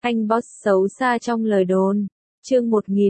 Anh boss xấu xa trong lời đồn. Chương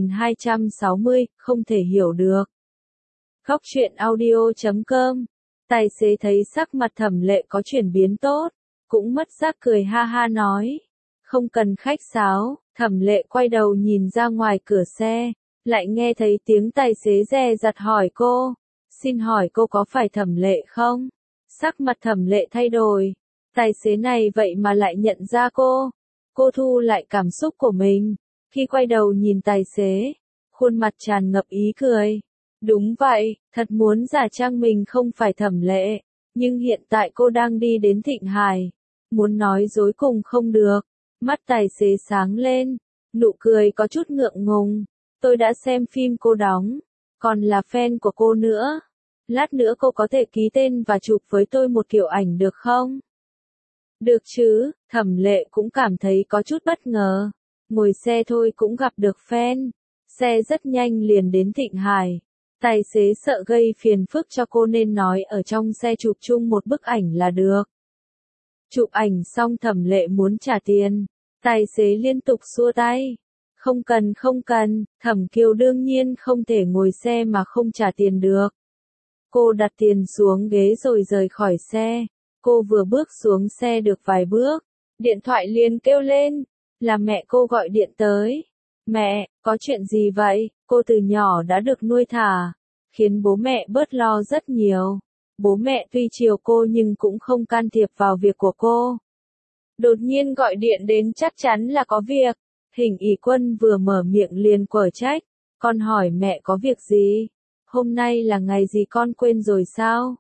1260, không thể hiểu được. Góc truyện audio.com. Tài xế thấy sắc mặt Thẩm Lệ có chuyển biến tốt, cũng mất giác cười ha ha nói. Không cần khách sáo. Thẩm Lệ quay đầu nhìn ra ngoài cửa xe, lại nghe thấy tiếng tài xế dè dặt hỏi cô. Xin hỏi cô có phải Thẩm Lệ không? Sắc mặt Thẩm Lệ thay đổi. Tài xế này vậy mà lại nhận ra cô. Cô thu lại cảm xúc của mình. Khi quay đầu nhìn tài xế, khuôn mặt tràn ngập ý cười. Đúng vậy, thật muốn giả trang mình không phải Thẩm Lệ. Nhưng hiện tại cô đang đi đến Thịnh Hải. Muốn nói dối cùng không được. Mắt tài xế sáng lên. Nụ cười có chút ngượng ngùng. Tôi đã xem phim cô đóng. Còn là fan của cô nữa. Lát nữa cô có thể ký tên và chụp với tôi một kiểu ảnh được không? Được chứ, Thẩm Lệ cũng cảm thấy có chút bất ngờ. Ngồi xe thôi cũng gặp được fan. Xe rất nhanh liền đến Thịnh Hải. Tài xế sợ gây phiền phức cho cô nên nói ở trong xe chụp chung một bức ảnh là được. Chụp ảnh xong Thẩm Lệ muốn trả tiền. Tài xế liên tục xua tay. Không cần không cần, Thẩm Kiều đương nhiên không thể ngồi xe mà không trả tiền được. Cô đặt tiền xuống ghế rồi rời khỏi xe. Cô vừa bước xuống xe được vài bước, điện thoại liền kêu lên, là mẹ cô gọi điện tới. Mẹ, có chuyện gì vậy? Cô từ nhỏ đã được nuôi thả, khiến bố mẹ bớt lo rất nhiều. Bố mẹ tuy chiều cô nhưng cũng không can thiệp vào việc của cô. Đột nhiên gọi điện đến chắc chắn là có việc. Hình ỷ Quân vừa mở miệng liền quở trách. Con hỏi mẹ có việc gì? Hôm nay là ngày gì con quên rồi sao?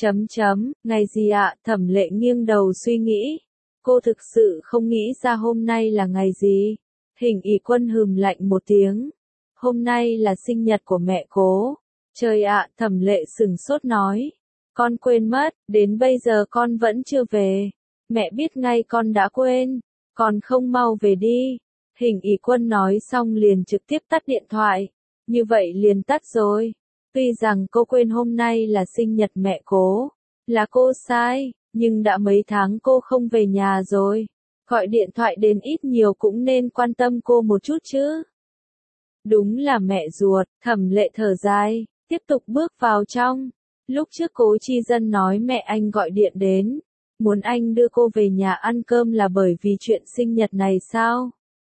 Ngày gì ạ? Thẩm Lệ nghiêng đầu suy nghĩ. Cô thực sự không nghĩ ra hôm nay là ngày gì. Hình ỷ Quân hừm lạnh một tiếng. Hôm nay là sinh nhật của mẹ cố. Trời ạ, Thẩm Lệ sửng sốt nói. Con quên mất, đến bây giờ con vẫn chưa về. Mẹ biết ngay con đã quên. Còn không mau về đi. Hình ỷ Quân nói xong liền trực tiếp tắt điện thoại. Như vậy liền tắt rồi. Tuy rằng cô quên hôm nay là sinh nhật mẹ cố, là cô sai, nhưng đã mấy tháng cô không về nhà rồi. Gọi điện thoại đến ít nhiều cũng nên quan tâm cô một chút chứ. Đúng là mẹ ruột, Thẩm Lệ thở dài, tiếp tục bước vào trong. Lúc trước Cố Chi Dân nói mẹ anh gọi điện đến, muốn anh đưa cô về nhà ăn cơm là bởi vì chuyện sinh nhật này sao?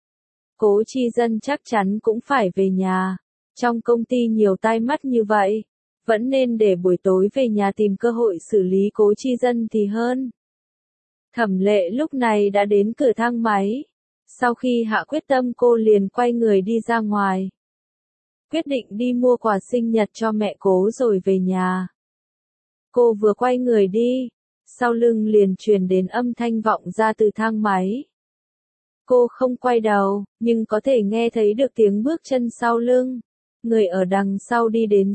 Cố Chi Dân chắc chắn cũng phải về nhà. Trong công ty nhiều tai mắt như vậy, vẫn nên để buổi tối về nhà tìm cơ hội xử lý Cố Chi Dân thì hơn. Thẩm Lệ lúc này đã đến cửa thang máy. Sau khi hạ quyết tâm cô liền quay người đi ra ngoài. Quyết định đi mua quà sinh nhật cho mẹ Cố rồi về nhà. Cô vừa quay người đi, sau lưng liền truyền đến âm thanh vọng ra từ thang máy. Cô không quay đầu, nhưng có thể nghe thấy được tiếng bước chân sau lưng. Người ở đằng sau đi đến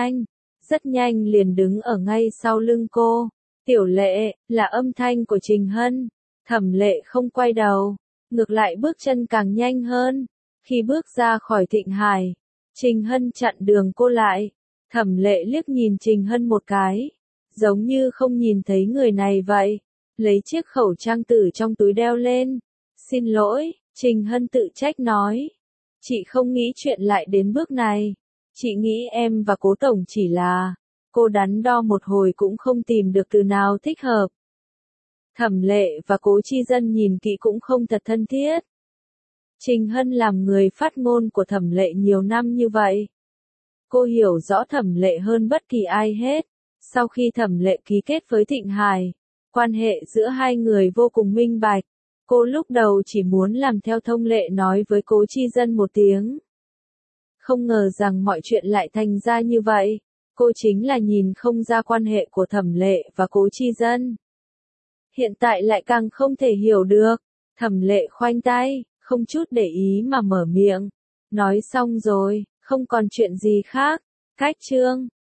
rất nhanh liền đứng ở ngay sau lưng cô. Tiểu Lệ, là âm thanh của Trình Hân. Thẩm Lệ không quay đầu, ngược lại bước chân càng nhanh hơn. Khi bước ra khỏi Thịnh Hải, Trình Hân chặn đường cô lại. Thẩm Lệ liếc nhìn Trình Hân một cái, giống như không nhìn thấy người này vậy. Lấy chiếc khẩu trang tử trong túi đeo lên. Xin lỗi, Trình Hân tự trách nói. Chị không nghĩ chuyện lại đến bước này. Chị nghĩ em và Cố Tổng chỉ là... Cô đắn đo một hồi cũng không tìm được từ nào thích hợp. Thẩm Lệ và Cố Chi Dân nhìn kỹ cũng không thật thân thiết. Trình Hân làm người phát ngôn của Thẩm Lệ nhiều năm như vậy. Cô hiểu rõ Thẩm Lệ hơn bất kỳ ai hết. Sau khi Thẩm Lệ ký kết với Thịnh Hải, quan hệ giữa hai người vô cùng minh bạch. Cô lúc đầu chỉ muốn làm theo thông lệ nói với Cố Chi Dân một tiếng. Không ngờ rằng mọi chuyện lại thành ra như vậy. Cô chính là nhìn không ra quan hệ của Thẩm Lệ và Cố Chi Dân. Hiện tại lại càng không thể hiểu được. Thẩm Lệ khoanh tay, không chút để ý mà mở miệng. Nói xong rồi, không còn chuyện gì khác. Cách chương.